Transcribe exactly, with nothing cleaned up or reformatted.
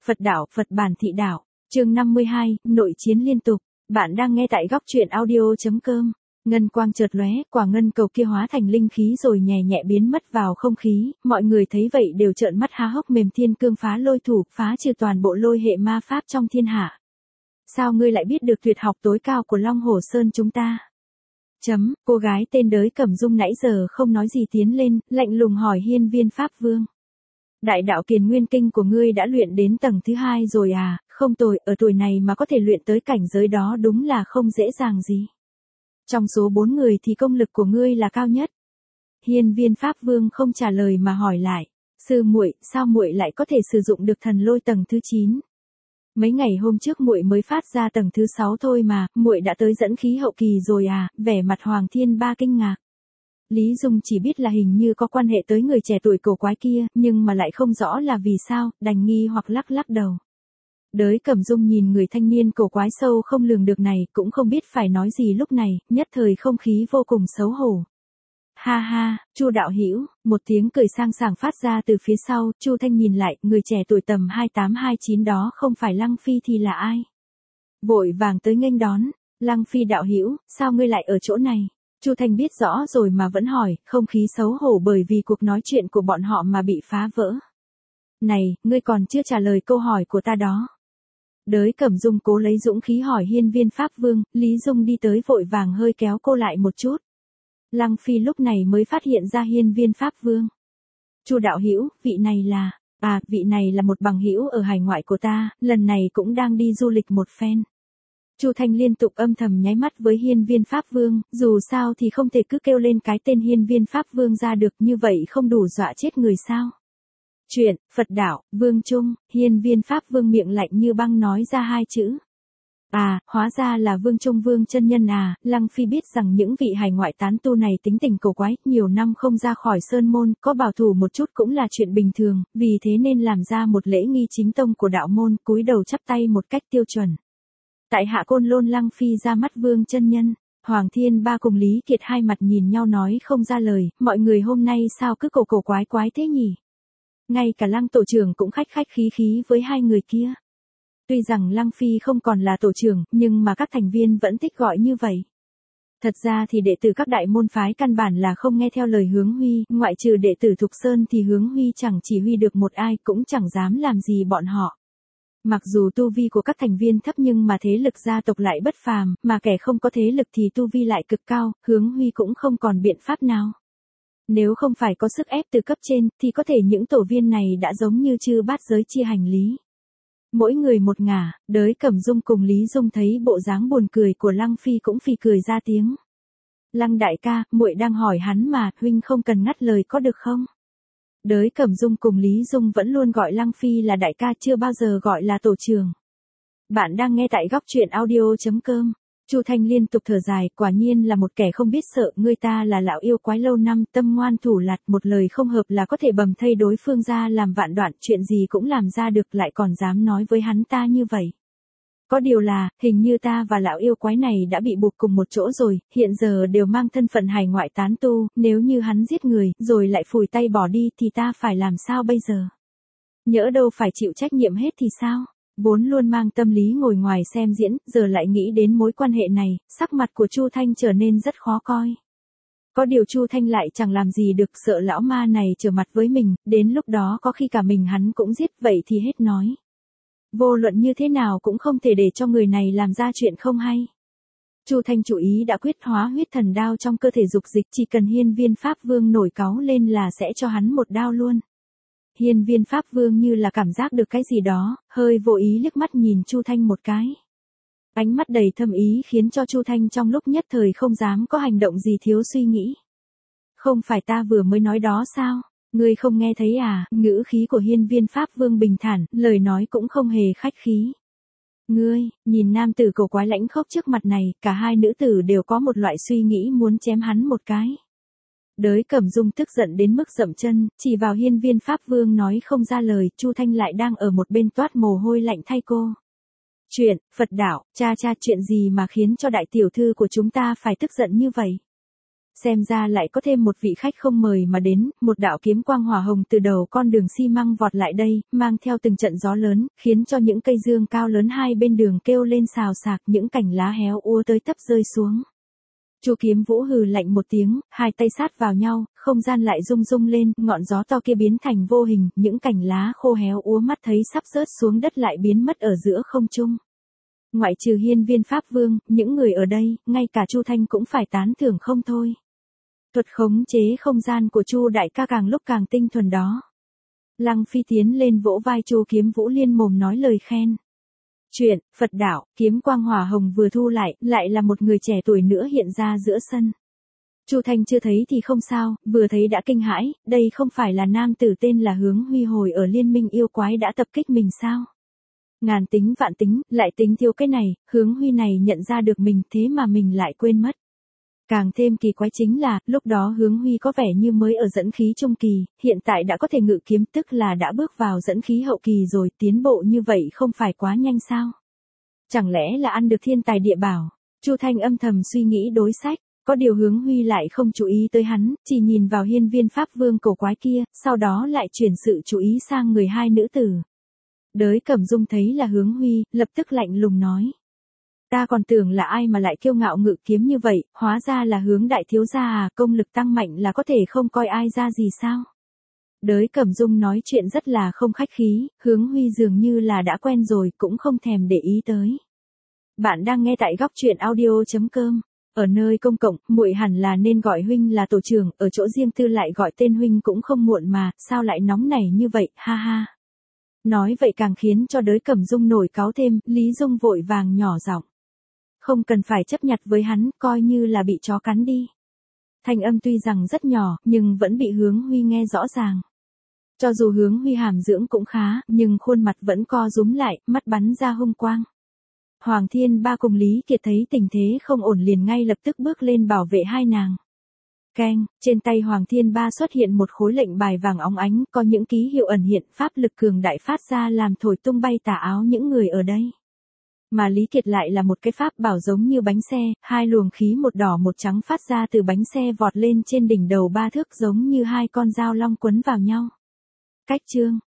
Phật đạo, Phật bản thị đạo. Chương năm mươi hai, nội chiến liên tục. Bạn đang nghe tại góc truyện audio chấm com. Ngân quang chợt lóe, quả ngân cầu kia hóa thành linh khí rồi nhẹ nhẹ biến mất vào không khí, mọi người thấy vậy đều trợn mắt há hốc mồm. Thiên cương phá lôi thủ, phá trừ toàn bộ lôi hệ ma pháp trong thiên hạ. Sao ngươi lại biết được tuyệt học tối cao của Long Hổ Sơn chúng ta? Chấm, cô gái tên Đới Cẩm Dung nãy giờ không nói gì tiến lên, lạnh lùng hỏi Hiên Viên Pháp Vương. Đại đạo Kiền Nguyên Kinh của ngươi đã luyện đến tầng thứ hai rồi à? Không tồi, ở tuổi này mà có thể luyện tới cảnh giới đó đúng là không dễ dàng gì. Trong số bốn người thì công lực của ngươi là cao nhất. Hiên Viên Pháp Vương không trả lời mà hỏi lại, sư muội, sao muội lại có thể sử dụng được thần lôi tầng thứ chín? Mấy ngày hôm trước muội mới phát ra tầng thứ sáu thôi mà, muội đã tới dẫn khí hậu kỳ rồi à? Vẻ mặt Hoàng Thiên Ba kinh ngạc. Lý Dung chỉ biết là hình như có quan hệ tới người trẻ tuổi cổ quái kia, nhưng mà lại không rõ là vì sao, đành nghi hoặc lắc lắc đầu. Đới Cẩm Dung nhìn người thanh niên cổ quái sâu không lường được này, cũng không biết phải nói gì lúc này, nhất thời không khí vô cùng xấu hổ. Ha ha, Chu đạo hữu, một tiếng cười sang sảng phát ra từ phía sau, Chu Thanh nhìn lại, người trẻ tuổi tầm hai tám hai chín đó không phải Lăng Phi thì là ai? Vội vàng tới nghênh đón, Lăng Phi đạo hữu, sao ngươi lại ở chỗ này? Chu Thanh biết rõ rồi mà vẫn hỏi, không khí xấu hổ bởi vì cuộc nói chuyện của bọn họ mà bị phá vỡ. Này, ngươi còn chưa trả lời câu hỏi của ta đó. Đới Cẩm Dung cố lấy dũng khí hỏi Hiên Viên Pháp Vương, Lý Dung đi tới vội vàng hơi kéo cô lại một chút. Lăng Phi lúc này mới phát hiện ra Hiên Viên Pháp Vương. Chu đạo hữu, vị này là, à, vị này là một bằng hữu ở hải ngoại của ta, lần này cũng đang đi du lịch một phen. Chu Thanh liên tục âm thầm nháy mắt với Hiên Viên Pháp Vương, dù sao thì không thể cứ kêu lên cái tên Hiên Viên Pháp Vương ra được, như vậy không đủ dọa chết người sao. Chuyện, Phật đạo, Vương Trung, Hiên Viên Pháp Vương miệng lạnh như băng nói ra hai chữ. À, hóa ra là Vương Trung Vương chân nhân à. Lăng Phi biết rằng những vị hải ngoại tán tu này tính tình cổ quái, nhiều năm không ra khỏi sơn môn, có bảo thủ một chút cũng là chuyện bình thường, vì thế nên làm ra một lễ nghi chính tông của đạo môn, cúi đầu chắp tay một cách tiêu chuẩn. Tại Hạ Côn Lôn Lăng Phi ra mắt Vương chân nhân. Hoàng Thiên Ba cùng Lý Kiệt hai mặt nhìn nhau nói không ra lời, mọi người hôm nay sao cứ cổ cổ quái quái thế nhỉ? Ngay cả Lăng tổ trưởng cũng khách khách khí khí với hai người kia. Tuy rằng Lăng Phi không còn là tổ trưởng, nhưng mà các thành viên vẫn thích gọi như vậy. Thật ra thì đệ tử các đại môn phái căn bản là không nghe theo lời Hướng Huy, ngoại trừ đệ tử Thục Sơn thì Hướng Huy chẳng chỉ huy được một ai, cũng chẳng dám làm gì bọn họ. Mặc dù tu vi của các thành viên thấp nhưng mà thế lực gia tộc lại bất phàm, mà kẻ không có thế lực thì tu vi lại cực cao, Hướng Huy cũng không còn biện pháp nào. Nếu không phải có sức ép từ cấp trên, thì có thể những tổ viên này đã giống như chư bát giới chia hành lý. Mỗi người một ngả, Đới Cẩm Dung cùng Lý Dung thấy bộ dáng buồn cười của Lăng Phi cũng phì cười ra tiếng. Lăng đại ca, muội đang hỏi hắn mà, huynh không cần ngắt lời có được không? Đới Cẩm Dung cùng Lý Dung vẫn luôn gọi Lăng Phi là đại ca, chưa bao giờ gọi là tổ trưởng. Bạn đang nghe tại góc truyện audio chấm com. Chu Thanh liên tục thở dài, quả nhiên là một kẻ không biết sợ, người ta là lão yêu quái lâu năm, tâm ngoan thủ lạt, một lời không hợp là có thể bầm thây đối phương ra làm vạn đoạn, chuyện gì cũng làm ra được, lại còn dám nói với hắn ta như vậy. Có điều là, hình như ta và lão yêu quái này đã bị buộc cùng một chỗ rồi, hiện giờ đều mang thân phận hải ngoại tán tu, nếu như hắn giết người, rồi lại phủi tay bỏ đi thì ta phải làm sao bây giờ? Nhỡ đâu phải chịu trách nhiệm hết thì sao? Vốn luôn mang tâm lý ngồi ngoài xem diễn, giờ lại nghĩ đến mối quan hệ này, sắc mặt của Chu Thanh trở nên rất khó coi. Có điều Chu Thanh lại chẳng làm gì được, sợ lão ma này trở mặt với mình, đến lúc đó có khi cả mình hắn cũng giết, vậy thì hết nói. Vô luận như thế nào cũng không thể để cho người này làm ra chuyện không hay. Chu Thanh chủ ý đã quyết, hóa huyết thần đao trong cơ thể dục dịch, chỉ cần Hiên Viên Pháp Vương nổi cáu lên là sẽ cho hắn một đao luôn. Hiên Viên Pháp Vương như là cảm giác được cái gì đó, hơi vô ý liếc mắt nhìn Chu Thanh một cái. Ánh mắt đầy thâm ý khiến cho Chu Thanh trong lúc nhất thời không dám có hành động gì thiếu suy nghĩ. Không phải ta vừa mới nói đó sao? Ngươi không nghe thấy à? Ngữ khí của Hiên Viên Pháp Vương bình thản, lời nói cũng không hề khách khí. Ngươi, nhìn nam tử cổ quái lãnh khốc trước mặt này, cả hai nữ tử đều có một loại suy nghĩ muốn chém hắn một cái. Đới Cẩm Dung tức giận đến mức dậm chân, chỉ vào Hiên Viên Pháp Vương nói không ra lời, Chu Thanh lại đang ở một bên toát mồ hôi lạnh thay cô. Chuyện, Phật đạo, cha cha chuyện gì mà khiến cho đại tiểu thư của chúng ta phải tức giận như vậy? Xem ra lại có thêm một vị khách không mời mà đến, một đạo kiếm quang hỏa hồng từ đầu con đường xi măng vọt lại đây, mang theo từng trận gió lớn, khiến cho những cây dương cao lớn hai bên đường kêu lên xào xạc, những cành lá héo úa tới tấp rơi xuống. Chu Kiếm Vũ hừ lạnh một tiếng, hai tay sát vào nhau, không gian lại rung rung lên, ngọn gió to kia biến thành vô hình, những cành lá khô héo úa mắt thấy sắp rớt xuống đất lại biến mất ở giữa không trung. Ngoại trừ Hiên Viên Pháp Vương, những người ở đây, ngay cả Chu Thanh cũng phải tán thưởng không thôi. Thuật khống chế không gian của Chu đại ca càng lúc càng tinh thuần đó. Lăng Phi tiến lên vỗ vai Chu Kiếm Vũ liên mồm nói lời khen. Chuyện, Phật đạo, kiếm quang hỏa hồng vừa thu lại, lại là một người trẻ tuổi nữa hiện ra giữa sân. Chu Thanh chưa thấy thì không sao, vừa thấy đã kinh hãi, đây không phải là nam tử tên là Hướng Huy hồi ở Liên Minh yêu quái đã tập kích mình sao? Ngàn tính vạn tính, lại tính thiếu cái này, Hướng Huy này nhận ra được mình thế mà mình lại quên mất. Càng thêm kỳ quái chính là, lúc đó Hướng Huy có vẻ như mới ở dẫn khí trung kỳ, hiện tại đã có thể ngự kiếm tức là đã bước vào dẫn khí hậu kỳ rồi, tiến bộ như vậy không phải quá nhanh sao? Chẳng lẽ là ăn được thiên tài địa bảo? Chu Thanh âm thầm suy nghĩ đối sách, có điều Hướng Huy lại không chú ý tới hắn, chỉ nhìn vào Hiên Viên Pháp Vương cổ quái kia, sau đó lại chuyển sự chú ý sang người hai nữ tử. Đới Cẩm Dung thấy là Hướng Huy, lập tức lạnh lùng nói. Ta còn tưởng là ai mà lại kiêu ngạo ngự kiếm như vậy, hóa ra là Hướng đại thiếu gia à, công lực tăng mạnh là có thể không coi ai ra gì sao? Đới Cẩm Dung nói chuyện rất là không khách khí, Hướng Huy dường như là đã quen rồi, cũng không thèm để ý tới. Bạn đang nghe tại góc truyện audio chấm com. Ở nơi công cộng, muội hẳn là nên gọi huynh là tổ trưởng, ở chỗ riêng tư lại gọi tên huynh cũng không muộn mà, sao lại nóng nảy như vậy, ha ha. Nói vậy càng khiến cho Đới Cẩm Dung nổi cáu thêm, Lý Dung vội vàng nhỏ giọng. Không cần phải chấp nhặt với hắn, coi như là bị chó cắn đi. Thanh âm tuy rằng rất nhỏ, nhưng vẫn bị Hướng Huy nghe rõ ràng. Cho dù Hướng Huy hàm dưỡng cũng khá, nhưng khuôn mặt vẫn co rúm lại, mắt bắn ra hung quang. Hoàng Thiên Ba cùng Lý Kiệt thấy tình thế không ổn liền ngay lập tức bước lên bảo vệ hai nàng. Keng, trên tay Hoàng Thiên Ba xuất hiện một khối lệnh bài vàng óng ánh, có những ký hiệu ẩn hiện, pháp lực cường đại phát ra làm thổi tung bay tà áo những người ở đây. Mà Lý Kiệt lại là một cái pháp bảo giống như bánh xe, hai luồng khí một đỏ một trắng phát ra từ bánh xe vọt lên trên đỉnh đầu ba thước giống như hai con dao long quấn vào nhau. Cách chương,